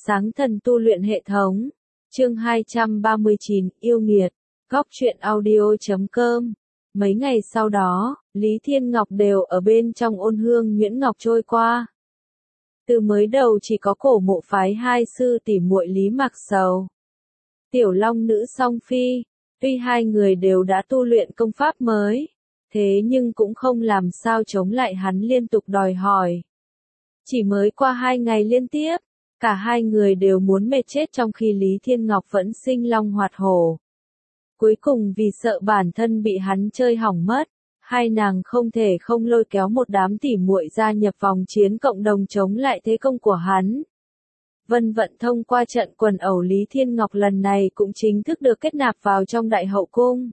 Sáng thần tu luyện hệ thống. Chương 239, yêu nghiệt. Góc truyện audio.com. Mấy ngày sau đó, Lý Thiên Ngọc đều ở bên trong ôn hương nhuyễn ngọc trôi qua. Từ mới đầu chỉ có cổ mộ phái hai sư tỷ muội Lý Mạc Sầu, Tiểu Long Nữ Song Phi, tuy hai người đều đã tu luyện công pháp mới, thế nhưng cũng không làm sao chống lại hắn liên tục đòi hỏi. Chỉ mới qua 2 ngày liên tiếp, cả hai người đều muốn mệt chết trong khi Lý Thiên Ngọc vẫn sinh long hoạt hổ. Cuối cùng vì sợ bản thân bị hắn chơi hỏng mất, hai nàng không thể không lôi kéo một đám tỉ muội gia nhập vòng chiến cộng đồng chống lại thế công của hắn. Vân vận thông qua trận quần ẩu Lý Thiên Ngọc lần này cũng chính thức được kết nạp vào trong đại hậu cung.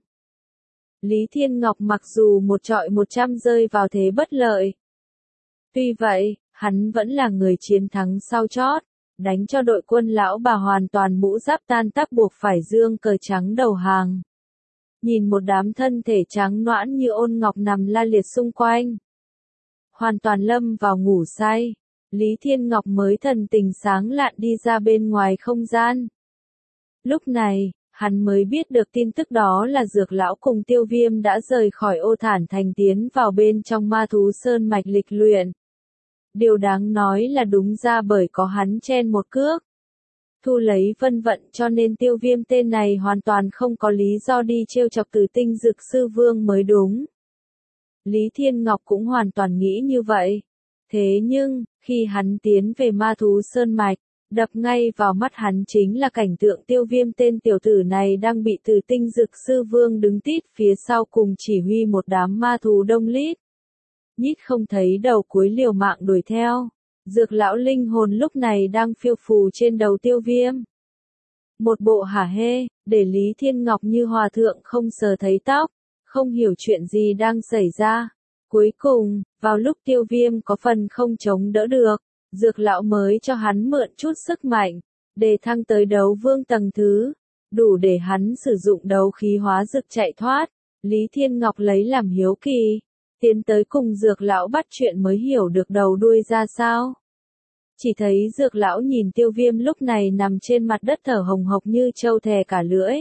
Lý Thiên Ngọc mặc dù một trọi 100 rơi vào thế bất lợi. Tuy vậy, hắn vẫn là người chiến thắng sau chót, đánh cho đội quân lão bà hoàn toàn mũ giáp tan tác buộc phải dương cờ trắng đầu hàng. Nhìn một đám thân thể trắng noãn như ôn ngọc nằm la liệt xung quanh, hoàn toàn lâm vào ngủ say, Lý Thiên Ngọc mới thần tình sáng lạn đi ra bên ngoài không gian. Lúc này, hắn mới biết được tin tức đó là Dược lão cùng Tiêu Viêm đã rời khỏi Ô Thản Thành tiến vào bên trong Ma Thú Sơn mạch lịch luyện. Điều đáng nói là đúng ra bởi có hắn chen một cước thu lấy Vân vận cho nên Tiêu Viêm tên này hoàn toàn không có lý do đi trêu chọc Tử Tinh Dực Sư Vương mới đúng. Lý Thiên Ngọc cũng hoàn toàn nghĩ như vậy. Thế nhưng, khi hắn tiến về Ma Thú Sơn mạch, đập ngay vào mắt hắn chính là cảnh tượng Tiêu Viêm tên tiểu tử này đang bị Tử Tinh Dực Sư Vương đứng tít phía sau cùng chỉ huy một đám ma thú đông lít. Nhít không thấy đầu cuối liều mạng đuổi theo. Dược lão linh hồn lúc này đang phiêu phù trên đầu Tiêu Viêm. Một bộ hả hê, để Lý Thiên Ngọc như hòa thượng không sờ thấy tóc, không hiểu chuyện gì đang xảy ra. Cuối cùng, vào lúc Tiêu Viêm có phần không chống đỡ được, Dược lão mới cho hắn mượn chút sức mạnh, để thăng tới đấu vương tầng thứ, đủ để hắn sử dụng đấu khí hóa dực chạy thoát. Lý Thiên Ngọc lấy làm hiếu kỳ, tiến tới cùng Dược lão bắt chuyện mới hiểu được đầu đuôi ra sao. Chỉ thấy Dược lão nhìn Tiêu Viêm lúc này nằm trên mặt đất thở hồng hộc như trâu thè cả lưỡi.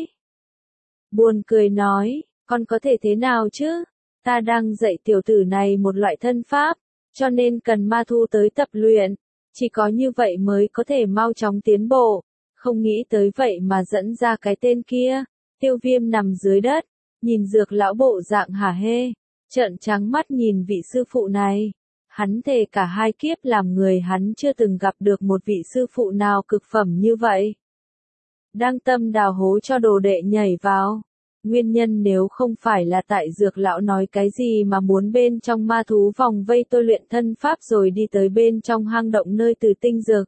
Buồn cười nói, con có thể thế nào chứ? Ta đang dạy tiểu tử này một loại thân pháp, cho nên cần ma thu tới tập luyện. Chỉ có như vậy mới có thể mau chóng tiến bộ. Không nghĩ tới vậy mà dẫn ra cái tên kia. Tiêu Viêm nằm dưới đất, nhìn Dược lão bộ dạng hả hê, trợn trắng mắt nhìn vị sư phụ này. Hắn thề cả hai kiếp làm người hắn chưa từng gặp được một vị sư phụ nào cực phẩm như vậy. Đang tâm đào hố cho đồ đệ nhảy vào. Nguyên nhân nếu không phải là tại Dược lão nói cái gì mà muốn bên trong ma thú vòng vây tôi luyện thân pháp rồi đi tới bên trong hang động nơi Tử Tinh Dực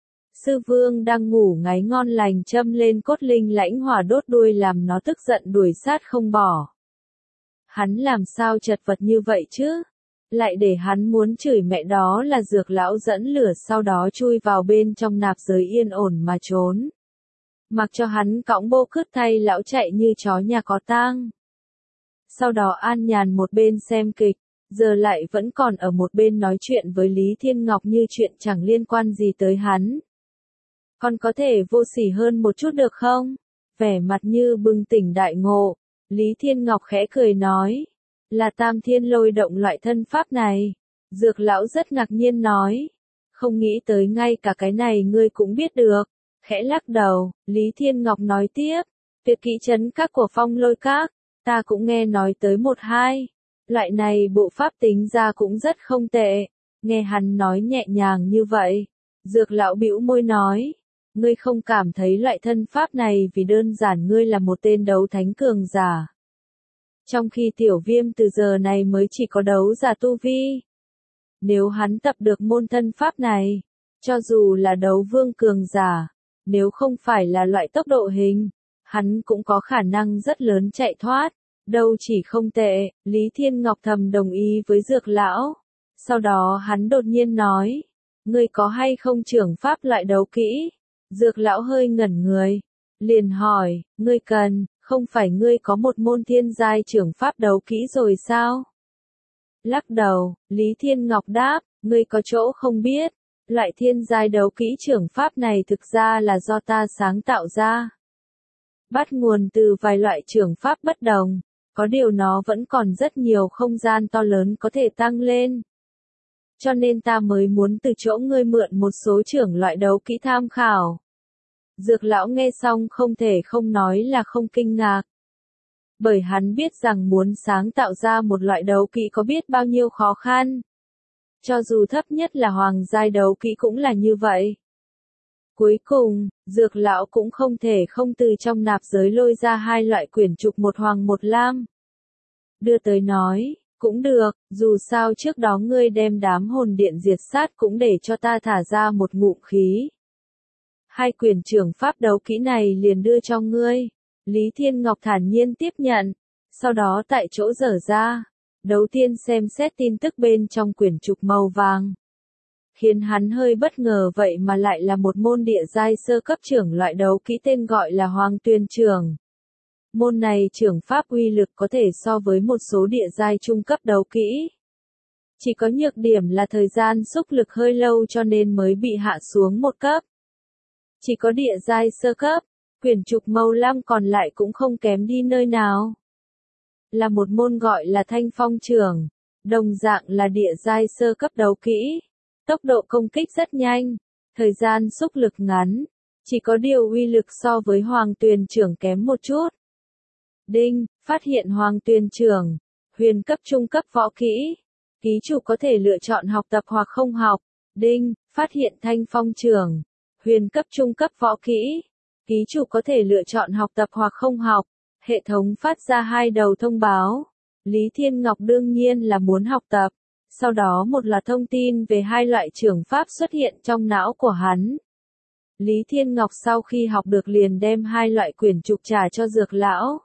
Sư Vương đang ngủ ngáy ngon lành châm lên cốt linh lãnh hỏa đốt đuôi làm nó tức giận đuổi sát không bỏ. Hắn làm sao chật vật như vậy chứ? Lại để hắn muốn chửi mẹ đó là Dược lão dẫn lửa sau đó chui vào bên trong nạp giới yên ổn mà trốn. Mặc cho hắn cõng bô cứt thay lão chạy như chó nhà có tang. Sau đó an nhàn một bên xem kịch, giờ lại vẫn còn ở một bên nói chuyện với Lý Thiên Ngọc như chuyện chẳng liên quan gì tới hắn. Con có thể vô sỉ hơn một chút được không? Vẻ mặt như bừng tỉnh đại ngộ, Lý Thiên Ngọc khẽ cười nói. Là Tam Thiên Lôi động loại thân pháp này. Dược lão rất ngạc nhiên nói. Không nghĩ tới ngay cả cái này ngươi cũng biết được. Khẽ lắc đầu, Lý Thiên Ngọc nói tiếp. Tuyệt kỹ trấn các của Phong Lôi Các, ta cũng nghe nói tới một hai. Loại này bộ pháp tính ra cũng rất không tệ. Nghe hắn nói nhẹ nhàng như vậy. Dược lão bĩu môi nói. Ngươi không cảm thấy loại thân pháp này vì đơn giản ngươi là một tên đấu thánh cường giả. Trong khi Tiểu Viêm từ giờ này mới chỉ có đấu giả tu vi. Nếu hắn tập được môn thân pháp này, cho dù là đấu vương cường giả, nếu không phải là loại tốc độ hình, hắn cũng có khả năng rất lớn chạy thoát. Đâu chỉ không tệ, Lý Thiên Ngọc thầm đồng ý với Dược lão. Sau đó hắn đột nhiên nói, ngươi có hay không trưởng pháp loại đấu kỹ? Dược lão hơi ngẩn người, liền hỏi, ngươi cần, không phải ngươi có một môn thiên giai trưởng pháp đấu kỹ rồi sao? Lắc đầu, Lý Thiên Ngọc đáp, ngươi có chỗ không biết, Loại thiên giai đấu kỹ trưởng pháp này thực ra là do ta sáng tạo ra. Bắt nguồn từ vài loại trưởng pháp bất đồng, có điều nó vẫn còn rất nhiều không gian to lớn có thể tăng lên. Cho nên ta mới muốn từ chỗ ngươi mượn một số trưởng loại đấu kỹ tham khảo. Dược lão nghe xong không thể không nói là không kinh ngạc. Bởi hắn biết rằng muốn sáng tạo ra một loại đấu kỹ có biết bao nhiêu khó khăn. Cho dù thấp nhất là hoàng giai đấu kỹ cũng là như vậy. Cuối cùng, dược lão cũng không thể không từ trong nạp giới lôi ra hai loại quyển trục, một hoàng một lam. Đưa tới nói, cũng được, dù sao trước đó ngươi đem đám hồn điện diệt sát cũng để cho ta thả ra một ngụm khí. Hai quyển trưởng pháp đấu kỹ này liền đưa cho ngươi. Lý Thiên Ngọc thản nhiên tiếp nhận, sau đó tại chỗ dở ra. Đầu tiên xem xét tin tức bên trong quyển trục màu vàng. Khiến hắn hơi bất ngờ vậy mà lại là một môn địa giai sơ cấp trưởng loại đấu kỹ tên gọi là Hoàng Tuyền Trưởng. Môn này trưởng pháp uy lực có thể so với một số địa giai trung cấp đấu kỹ. Chỉ có nhược điểm là thời gian xúc lực hơi lâu cho nên mới bị hạ xuống một cấp. Chỉ có địa giai sơ cấp, quyển trục màu lam còn lại cũng không kém đi nơi nào. Là một môn gọi là Thanh Phong Trưởng, đồng dạng là địa giai sơ cấp đấu kỹ. Tốc độ công kích rất nhanh, thời gian xúc lực ngắn, chỉ có điều uy lực so với Hoàng Tuyền Trưởng kém một chút. Đinh, phát hiện Hoàng Tuyền Trưởng, huyền cấp trung cấp võ kỹ. Ký chủ có thể lựa chọn học tập hoặc không học. Đinh, phát hiện Thanh Phong Trưởng, huyền cấp trung cấp võ kỹ. Ký chủ có thể lựa chọn học tập hoặc không học. Hệ thống phát ra hai đầu thông báo. Lý Thiên Ngọc đương nhiên là muốn học tập. Sau đó một loạt thông tin về hai loại trưởng pháp xuất hiện trong não của hắn. Lý Thiên Ngọc sau khi học được liền đem hai loại quyển trục trả cho dược lão.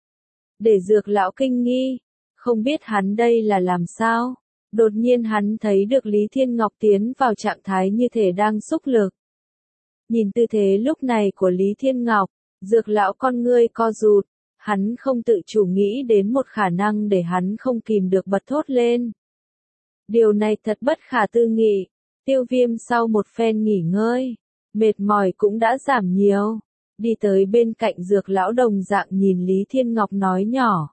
Để dược lão kinh nghi, không biết hắn đây là làm sao. Đột nhiên hắn thấy được Lý Thiên Ngọc tiến vào trạng thái như thể đang xúc lực. Nhìn tư thế lúc này của Lý Thiên Ngọc, dược lão con ngươi co rụt, hắn không tự chủ nghĩ đến một khả năng để hắn không kìm được bật thốt lên. Điều này thật bất khả tư nghị. Tiêu Viêm sau một phen nghỉ ngơi, mệt mỏi cũng đã giảm nhiều. Đi tới bên cạnh dược lão đồng dạng nhìn Lý Thiên Ngọc nói nhỏ.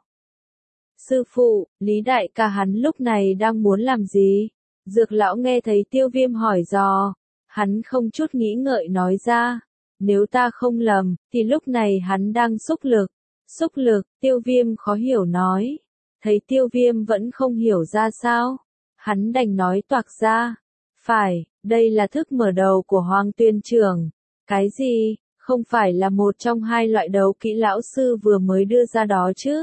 Sư phụ, Lý đại ca hắn lúc này đang muốn làm gì? Dược lão nghe thấy Tiêu Viêm hỏi dò, hắn không chút nghĩ ngợi nói ra. Nếu ta không lầm, thì lúc này hắn đang xúc lực. Xúc lực, Tiêu Viêm khó hiểu nói. Thấy Tiêu Viêm vẫn không hiểu ra sao. Hắn đành nói toạc ra. Phải, đây là thức mở đầu của Hoàng Tuyền Trưởng. Cái gì, không phải là một trong hai loại đấu kỹ lão sư vừa mới đưa ra đó chứ?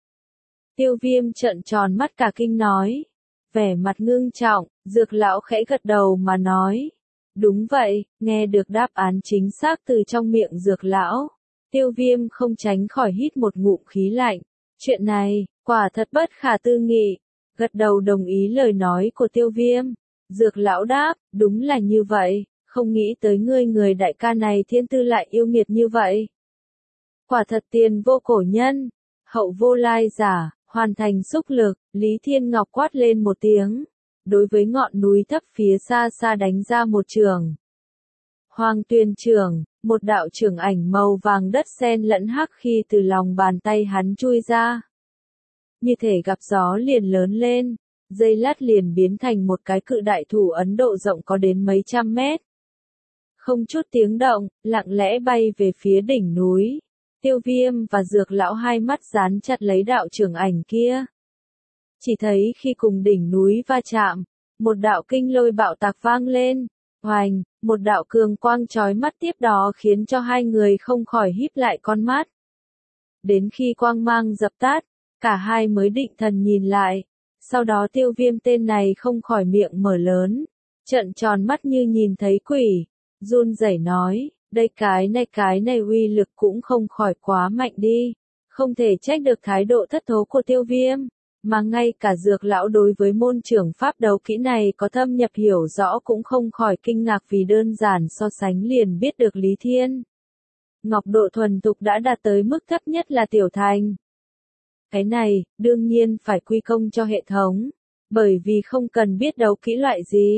Tiêu Viêm trợn tròn mắt cả kinh nói. Vẻ mặt ngưng trọng, dược lão khẽ gật đầu mà nói. Đúng vậy, nghe được đáp án chính xác từ trong miệng dược lão. Tiêu Viêm không tránh khỏi hít một ngụm khí lạnh. Chuyện này, quả thật bất khả tư nghị. Gật đầu đồng ý lời nói của Tiêu Viêm. Dược lão đáp, đúng là như vậy, không nghĩ tới người đại ca này thiên tư lại yêu nghiệt như vậy. Quả thật tiền vô cổ nhân, hậu vô lai giả, hoàn thành xúc lực, Lý Thiên Ngọc quát lên một tiếng. Đối với ngọn núi thấp phía xa xa đánh ra một trường. Hoàng Tuyền Trưởng, một đạo trưởng ảnh màu vàng đất xen lẫn hắc khi từ lòng bàn tay hắn chui ra. Như thể gặp gió liền lớn lên, giây lát liền biến thành một cái cự đại thủ Ấn Độ rộng có đến mấy trăm mét. Không chút tiếng động, lặng lẽ bay về phía đỉnh núi. Tiêu Viêm và dược lão hai mắt dán chặt lấy đạo trưởng ảnh kia. Chỉ thấy khi cùng đỉnh núi va chạm, một đạo kinh lôi bạo tạc vang lên. Hoành, một đạo cường quang chói mắt tiếp đó khiến cho hai người không khỏi híp lại con mắt. Đến khi quang mang dập tắt, cả hai mới định thần nhìn lại. Sau đó Tiêu Viêm tên này không khỏi miệng mở lớn, trợn tròn mắt như nhìn thấy quỷ, run rẩy nói, đây cái này uy lực cũng không khỏi quá mạnh đi, không thể trách được thái độ thất thố của Tiêu Viêm, mà ngay cả dược lão đối với môn trưởng pháp đấu kỹ này có thâm nhập hiểu rõ cũng không khỏi kinh ngạc vì đơn giản so sánh liền biết được Lý Thiên Ngọc độ thuần thục đã đạt tới mức thấp nhất là tiểu thành. Cái này, đương nhiên phải quy công cho hệ thống, bởi vì không cần biết đấu kỹ loại gì,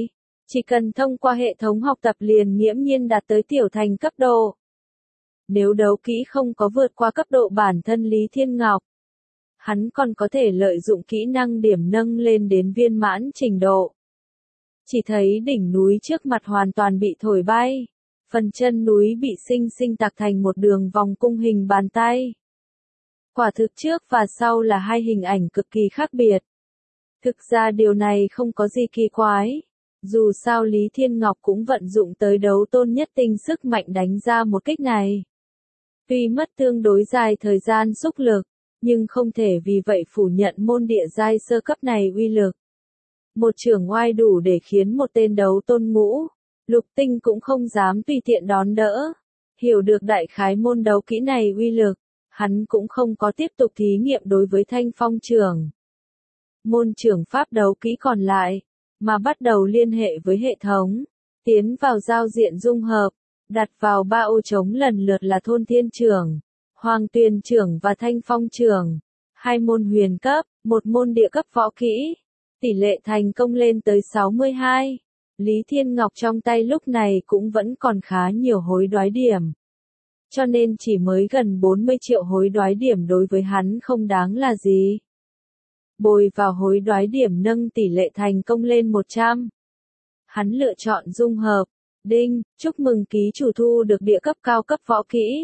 Chỉ cần thông qua hệ thống học tập liền nghiễm nhiên đạt tới tiểu thành cấp độ. Nếu đấu kỹ không có vượt qua cấp độ bản thân Lý Thiên Ngọc, hắn còn có thể lợi dụng kỹ năng điểm nâng lên đến viên mãn trình độ. Chỉ thấy đỉnh núi trước mặt hoàn toàn bị thổi bay, phần chân núi bị sinh sinh tạc thành một đường vòng cung hình bàn tay. Quả thực trước và sau là hai hình ảnh cực kỳ khác biệt. Thực ra điều này không có gì kỳ quái. Dù sao Lý Thiên Ngọc cũng vận dụng tới đấu tôn nhất tinh sức mạnh đánh ra một kích này. Tuy mất tương đối dài thời gian xúc lực, nhưng không thể vì vậy phủ nhận môn địa giai sơ cấp này uy lực. Một chưởng oai đủ để khiến một tên đấu tôn ngũ, lục tinh cũng không dám tùy tiện đón đỡ. Hiểu được đại khái môn đấu kỹ này uy lực, hắn cũng không có tiếp tục thí nghiệm đối với Thanh Phong chưởng. Môn chưởng pháp đấu kỹ còn lại, mà bắt đầu liên hệ với hệ thống, tiến vào giao diện dung hợp, đặt vào ba ô trống lần lượt là Thôn Thiên chưởng, Hoàng Tuyền chưởng và Thanh Phong chưởng, hai môn huyền cấp, một môn địa cấp võ kỹ. Tỷ lệ thành công lên tới 62. Lý Thiên Ngọc trong tay lúc này cũng vẫn còn khá nhiều hối đoái điểm. Cho nên chỉ mới gần 40 triệu hối đoái điểm đối với hắn không đáng là gì. Bồi vào hối đoái điểm nâng tỷ lệ thành công lên 100. Hắn lựa chọn dung hợp. Đinh, chúc mừng ký chủ thu được địa cấp cao cấp võ kỹ.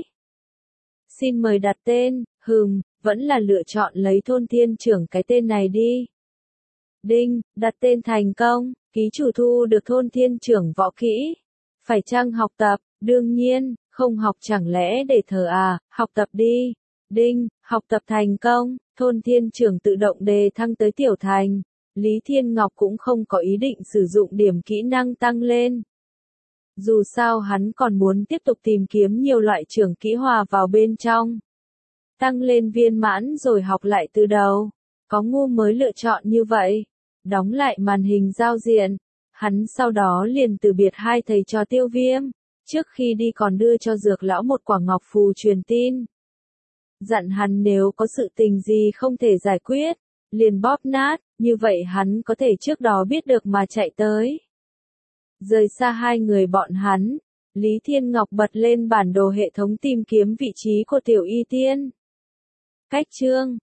Xin mời đặt tên, vẫn là lựa chọn lấy Thôn Thiên chưởng cái tên này đi. Đinh, đặt tên thành công, ký chủ thu được Thôn Thiên chưởng võ kỹ. Phải chăng học tập? Đương nhiên, không học chẳng lẽ để thờ à, học tập đi. Đinh, học tập thành công, Thôn Thiên chưởng tự động đề thăng tới tiểu thành. Lý Thiên Ngọc cũng không có ý định sử dụng điểm kỹ năng tăng lên. Dù sao hắn còn muốn tiếp tục tìm kiếm nhiều loại chưởng kỹ hòa vào bên trong. Tăng lên viên mãn rồi học lại từ đầu. Có ngu mới lựa chọn như vậy. Đóng lại màn hình giao diện. Hắn sau đó liền từ biệt hai thầy trò Tiêu Viêm. Trước khi đi còn đưa cho Dược lão một quả ngọc phù truyền tin. Dặn hắn nếu có sự tình gì không thể giải quyết, liền bóp nát, như vậy hắn có thể trước đó biết được mà chạy tới. Rời xa hai người bọn hắn, Lý Thiên Ngọc bật lên bản đồ hệ thống tìm kiếm vị trí của Tiểu Y Tiên. Cách chương